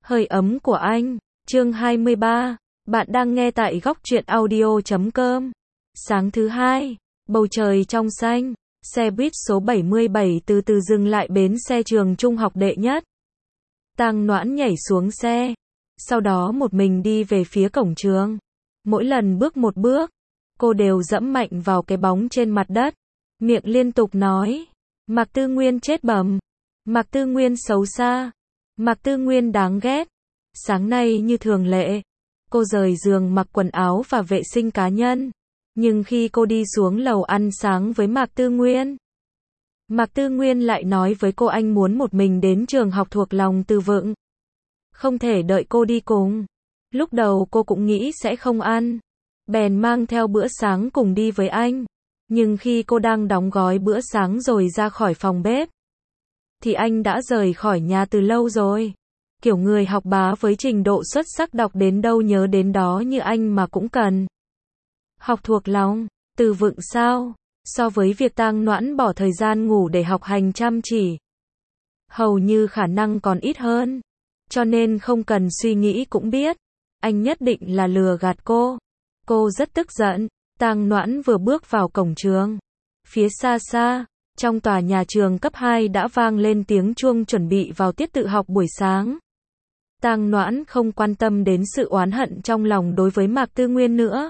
Hơi ấm của anh, chương 23, bạn đang nghe tại góc truyện audio.com. Sáng thứ hai, bầu trời trong xanh, xe buýt số 77 từ từ dừng lại bến xe trường trung học đệ nhất. Tang Noãn nhảy xuống xe, sau đó một mình đi về phía cổng trường. Mỗi lần bước một bước, cô đều dẫm mạnh vào cái bóng trên mặt đất, miệng liên tục nói, Mạc Tư Nguyên chết bẩm, Mạc Tư Nguyên xấu xa, Mạc Tư Nguyên đáng ghét. Sáng nay như thường lệ, cô rời giường mặc quần áo và vệ sinh cá nhân. Nhưng khi cô đi xuống lầu ăn sáng với Mạc Tư Nguyên, Mạc Tư Nguyên lại nói với cô anh muốn một mình đến trường học thuộc lòng Từ Vựng. Không thể đợi cô đi cùng. Lúc đầu cô cũng nghĩ sẽ không ăn, bèn mang theo bữa sáng cùng đi với anh. Nhưng khi cô đang đóng gói bữa sáng rồi ra khỏi phòng bếp, thì anh đã rời khỏi nhà từ lâu rồi. Kiểu người học bá với trình độ xuất sắc đọc đến đâu nhớ đến đó như anh mà cũng cần học thuộc lòng Từ Vựng sao? So với việc Tang Noãn bỏ thời gian ngủ để học hành chăm chỉ, hầu như khả năng còn ít hơn. Cho nên không cần suy nghĩ cũng biết, anh nhất định là lừa gạt cô. Cô rất tức giận. Tang Noãn vừa bước vào cổng trường, phía xa xa, trong tòa nhà trường cấp 2 đã vang lên tiếng chuông chuẩn bị vào tiết tự học buổi sáng. Tang Noãn không quan tâm đến sự oán hận trong lòng đối với Mạc Tư Nguyên nữa.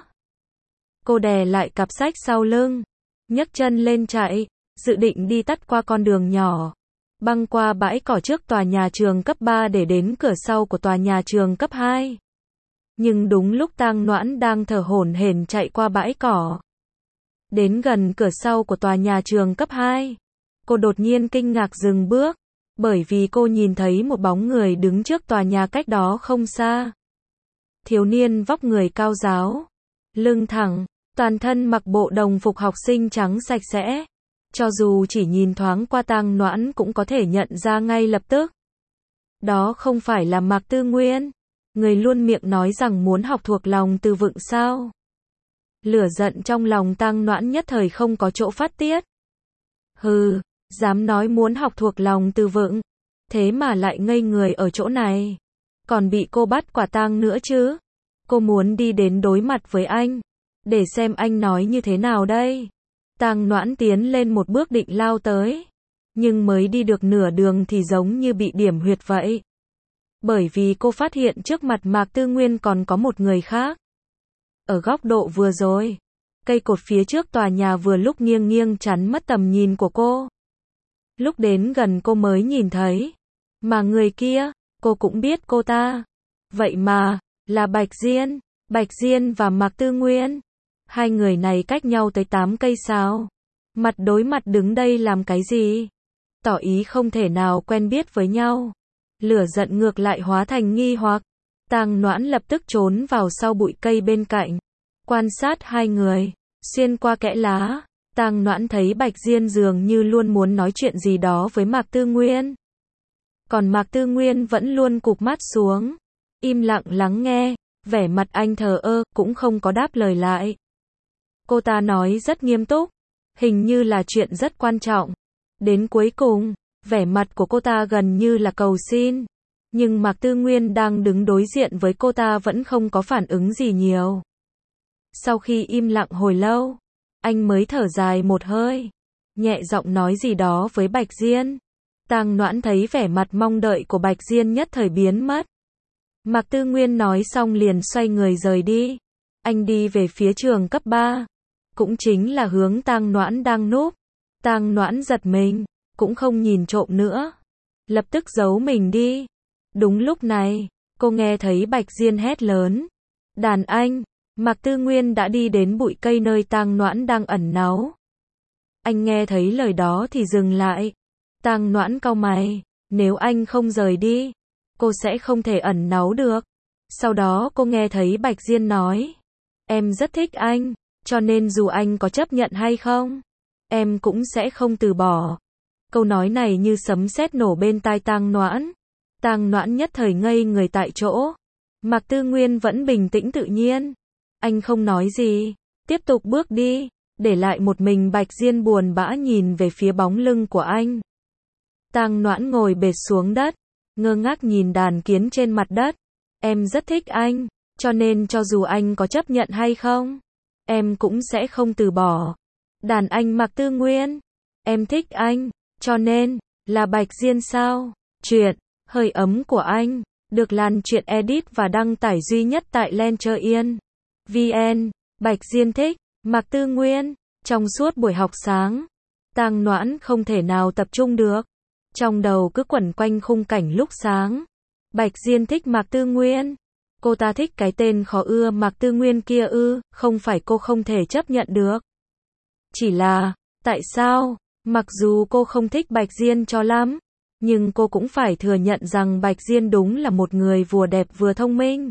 Cô đè lại cặp sách sau lưng, nhấc chân lên chạy, dự định đi tắt qua con đường nhỏ, băng qua bãi cỏ trước tòa nhà trường cấp 3 để đến cửa sau của tòa nhà trường cấp 2. Nhưng đúng lúc Tang Noãn đang thở hổn hển chạy qua bãi cỏ, đến gần cửa sau của tòa nhà trường cấp 2, cô đột nhiên kinh ngạc dừng bước, bởi vì cô nhìn thấy một bóng người đứng trước tòa nhà cách đó không xa. Thiếu niên vóc người cao ráo, lưng thẳng, toàn thân mặc bộ đồng phục học sinh trắng sạch sẽ. Cho dù chỉ nhìn thoáng qua Tang Noãn cũng có thể nhận ra ngay lập tức. Đó không phải là Mạc Tư Nguyên, người luôn miệng nói rằng muốn học thuộc lòng Từ Vựng sao? Lửa giận trong lòng Tang Noãn nhất thời không có chỗ phát tiết. Hừ, dám nói muốn học thuộc lòng Từ Vựng, thế mà lại ngây người ở chỗ này, còn bị cô bắt quả tang nữa chứ. Cô muốn đi đến đối mặt với anh, để xem anh nói như thế nào đây. Tang Noãn tiến lên một bước định lao tới, nhưng mới đi được nửa đường thì giống như bị điểm huyệt vậy. Bởi vì cô phát hiện trước mặt Mạc Tư Nguyên còn có một người khác. Ở góc độ vừa rồi, cây cột phía trước tòa nhà vừa lúc nghiêng nghiêng chắn mất tầm nhìn của cô. Lúc đến gần cô mới nhìn thấy, mà người kia, cô cũng biết cô ta. Vậy mà, là Bạch Diên. Bạch Diên và Mạc Tư Nguyên, hai người này cách nhau tới 8 cây sao? Mặt đối mặt đứng đây làm cái gì? Tỏ ý không thể nào quen biết với nhau. Lửa giận ngược lại hóa thành nghi hoặc. Tang Noãn lập tức trốn vào sau bụi cây bên cạnh, quan sát hai người. Xuyên qua kẽ lá, Tang Noãn thấy Bạch Diên dường như luôn muốn nói chuyện gì đó với Mạc Tư Nguyên. Còn Mạc Tư Nguyên vẫn luôn cụp mắt xuống, im lặng lắng nghe, vẻ mặt anh thờ ơ, cũng không có đáp lời lại. Cô ta nói rất nghiêm túc, hình như là chuyện rất quan trọng. Đến cuối cùng, vẻ mặt của cô ta gần như là cầu xin. Nhưng Mạc Tư Nguyên đang đứng đối diện với cô ta vẫn không có phản ứng gì nhiều. Sau khi im lặng hồi lâu, anh mới thở dài một hơi, nhẹ giọng nói gì đó với Bạch Diên. Tang Noãn thấy vẻ mặt mong đợi của Bạch Diên nhất thời biến mất. Mạc Tư Nguyên nói xong liền xoay người rời đi. Anh đi về phía trường cấp 3, cũng chính là hướng Tang Noãn đang núp. Tang Noãn giật mình, cũng không nhìn trộm nữa, lập tức giấu mình đi. Đúng lúc này, cô nghe thấy Bạch Diên hét lớn, đàn anh. Mạc Tư Nguyên đã đi đến bụi cây nơi Tang Noãn đang ẩn náu. Anh nghe thấy lời đó thì dừng lại. Tang Noãn cau mày, nếu anh không rời đi, cô sẽ không thể ẩn náu được. Sau đó cô nghe thấy Bạch Diên nói, em rất thích anh, cho nên dù anh có chấp nhận hay không, em cũng sẽ không từ bỏ. Câu nói này như sấm sét nổ bên tai Tang Noãn. Tang Noãn nhất thời ngây người tại chỗ. Mạc Tư Nguyên vẫn bình tĩnh tự nhiên. Anh không nói gì, tiếp tục bước đi, để lại một mình Bạch Diên buồn bã nhìn về phía bóng lưng của anh. Tang Noãn ngồi bệt xuống đất, ngơ ngác nhìn đàn kiến trên mặt đất. Em rất thích anh, cho nên cho dù anh có chấp nhận hay không, em cũng sẽ không từ bỏ. Đàn anh Mạc Tư Nguyên. Em thích anh, cho nên, là Bạch Diên sao? Chuyện, hơi ấm của anh, được Lan Truyện edit và đăng tải duy nhất tại Lencher.vn. Bạch Diên thích Mạc Tư Nguyên. Trong suốt buổi học sáng, Tang Noãn không thể nào tập trung được. Trong đầu cứ quẩn quanh khung cảnh lúc sáng. Bạch Diên thích Mạc Tư Nguyên. Cô ta thích cái tên khó ưa Mạc Tư Nguyên kia ư, không phải cô không thể chấp nhận được. Chỉ là, tại sao? Mặc dù cô không thích Bạch Diên cho lắm, nhưng cô cũng phải thừa nhận rằng Bạch Diên đúng là một người vừa đẹp vừa thông minh.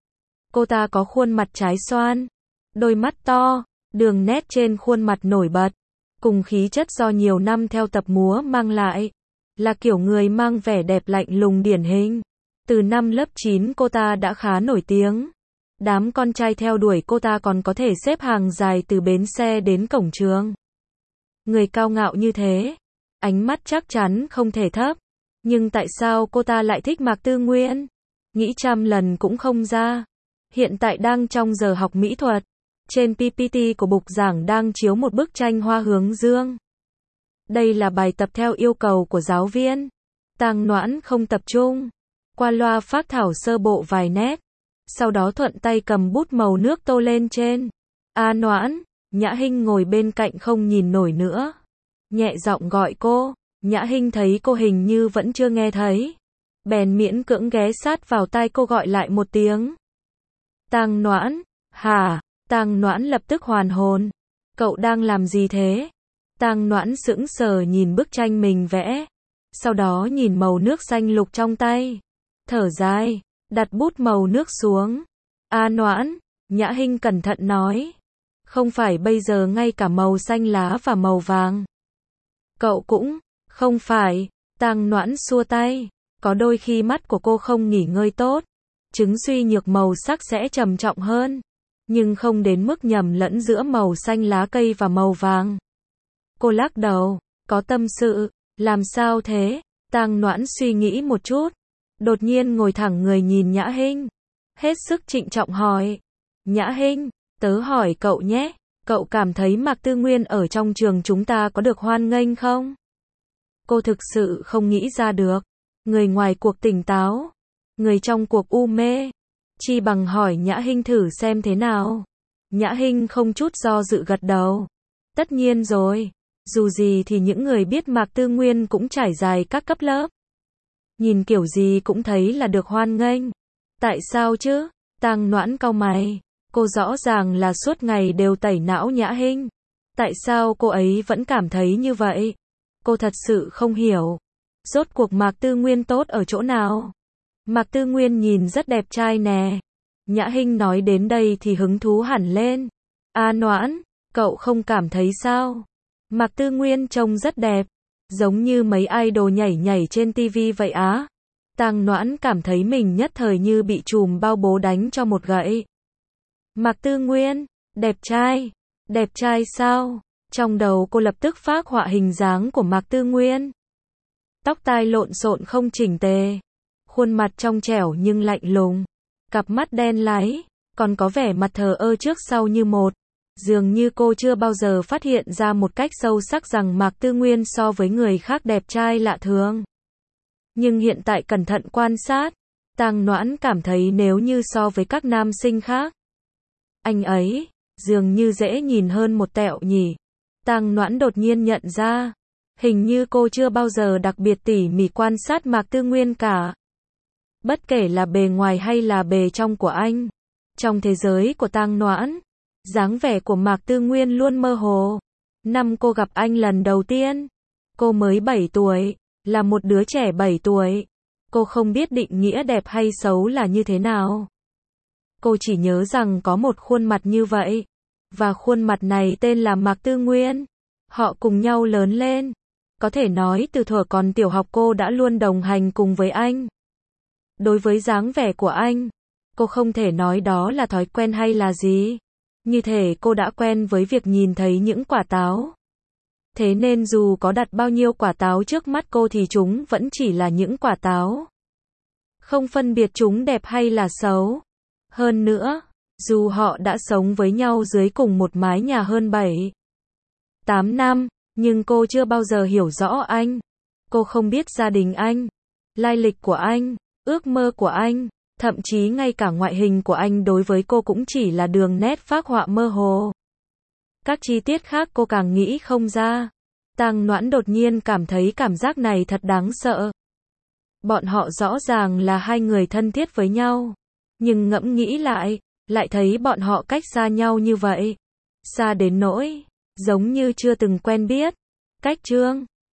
Cô ta có khuôn mặt trái xoan, đôi mắt to, đường nét trên khuôn mặt nổi bật, cùng khí chất do nhiều năm theo tập múa mang lại. Là kiểu người mang vẻ đẹp lạnh lùng điển hình. Từ năm lớp 9 cô ta đã khá nổi tiếng. Đám con trai theo đuổi cô ta còn có thể xếp hàng dài từ bến xe đến cổng trường. Người cao ngạo như thế, ánh mắt chắc chắn không thể thấp. Nhưng tại sao cô ta lại thích Mạc Tư Nguyên? Nghĩ trăm lần cũng không ra. Hiện tại đang trong giờ học mỹ thuật. Trên PPT của bục giảng đang chiếu một bức tranh hoa hướng dương. Đây là bài tập theo yêu cầu của giáo viên. Tang Noãn không tập trung. Qua loa phác thảo sơ bộ vài nét. Sau đó thuận tay cầm bút màu nước tô lên trên. Noãn. Nhã Hinh ngồi bên cạnh không nhìn nổi nữa. Nhẹ giọng gọi cô. Nhã Hinh thấy cô hình như vẫn chưa nghe thấy. Bèn miễn cưỡng ghé sát vào tai cô gọi lại một tiếng. Tang Noãn. Hả? Tang Noãn lập tức hoàn hồn. Cậu đang làm gì thế? Tang Noãn sững sờ nhìn bức tranh mình vẽ. Sau đó nhìn màu nước xanh lục trong tay. Thở dài, đặt bút màu nước xuống. Noãn, Nhã Hinh cẩn thận nói. Không phải bây giờ ngay cả màu xanh lá và màu vàng. Cậu cũng, không phải. Tang Noãn xua tay. Có đôi khi mắt của cô không nghỉ ngơi tốt. Chứng suy nhược màu sắc sẽ trầm trọng hơn. Nhưng không đến mức nhầm lẫn giữa màu xanh lá cây và màu vàng. Cô lắc đầu, có tâm sự, làm sao thế? Tang Noãn suy nghĩ một chút. Đột nhiên ngồi thẳng người nhìn Nhã Hinh. Hết sức trịnh trọng hỏi. Nhã Hinh, tớ hỏi cậu nhé, cậu cảm thấy Mạc Tư Nguyên ở trong trường chúng ta có được hoan nghênh không? Cô thực sự không nghĩ ra được. Người ngoài cuộc tỉnh táo, người trong cuộc u mê. Chi bằng hỏi Nhã Hinh thử xem thế nào. Nhã Hinh không chút do dự gật đầu. Tất nhiên rồi. Dù gì thì những người biết Mạc Tư Nguyên cũng trải dài các cấp lớp. Nhìn kiểu gì cũng thấy là được hoan nghênh. Tại sao chứ? Tang Noãn cau mày. Cô rõ ràng là suốt ngày đều tẩy não Nhã Hinh. Tại sao cô ấy vẫn cảm thấy như vậy? Cô thật sự không hiểu. Rốt cuộc Mạc Tư Nguyên tốt ở chỗ nào? Mạc Tư Nguyên nhìn rất đẹp trai nè. Nhã Hinh nói đến đây thì hứng thú hẳn lên. Noãn, cậu không cảm thấy sao? Mạc Tư Nguyên trông rất đẹp. Giống như mấy idol nhảy nhảy trên TV vậy á. Tang Noãn cảm thấy mình nhất thời như bị chùm bao bố đánh cho một gậy. Mạc Tư Nguyên, đẹp trai. Đẹp trai sao? Trong đầu cô lập tức phác họa hình dáng của Mạc Tư Nguyên. Tóc tai lộn xộn không chỉnh tề. Khuôn mặt trong trẻo nhưng lạnh lùng. Cặp mắt đen láy, còn có vẻ mặt thờ ơ trước sau như một. Dường như cô chưa bao giờ phát hiện ra một cách sâu sắc rằng Mạc Tư Nguyên so với người khác đẹp trai lạ thường. Nhưng hiện tại cẩn thận quan sát, Tang Noãn cảm thấy nếu như so với các nam sinh khác, anh ấy, dường như dễ nhìn hơn một tẹo nhỉ. Tang Noãn đột nhiên nhận ra, hình như cô chưa bao giờ đặc biệt tỉ mỉ quan sát Mạc Tư Nguyên cả. Bất kể là bề ngoài hay là bề trong của anh. Trong thế giới của Tang Noãn, dáng vẻ của Mạc Tư Nguyên luôn mơ hồ. Năm cô gặp anh lần đầu tiên, cô mới 7 tuổi, là một đứa trẻ 7 tuổi. Cô không biết định nghĩa đẹp hay xấu là như thế nào. Cô chỉ nhớ rằng có một khuôn mặt như vậy, và khuôn mặt này tên là Mạc Tư Nguyên. Họ cùng nhau lớn lên. Có thể nói từ thuở còn tiểu học cô đã luôn đồng hành cùng với anh. Đối với dáng vẻ của anh, cô không thể nói đó là thói quen hay là gì. Như thể cô đã quen với việc nhìn thấy những quả táo. Thế nên dù có đặt bao nhiêu quả táo trước mắt cô thì chúng vẫn chỉ là những quả táo. không phân biệt chúng đẹp hay là xấu. Hơn nữa, dù họ đã sống với nhau dưới cùng một mái nhà hơn 7, 8 năm, nhưng cô chưa bao giờ hiểu rõ anh. Cô không biết gia đình anh, lai lịch của anh, ước mơ của anh, thậm chí ngay cả ngoại hình của anh đối với cô cũng chỉ là đường nét phác họa mơ hồ. Các chi tiết khác cô càng nghĩ không ra. Tang Noãn đột nhiên cảm thấy cảm giác này thật đáng sợ. Bọn họ rõ ràng là hai người thân thiết với nhau, nhưng ngẫm nghĩ lại thấy bọn họ cách xa nhau như vậy. Xa đến nỗi, giống như chưa từng quen biết. Cách chương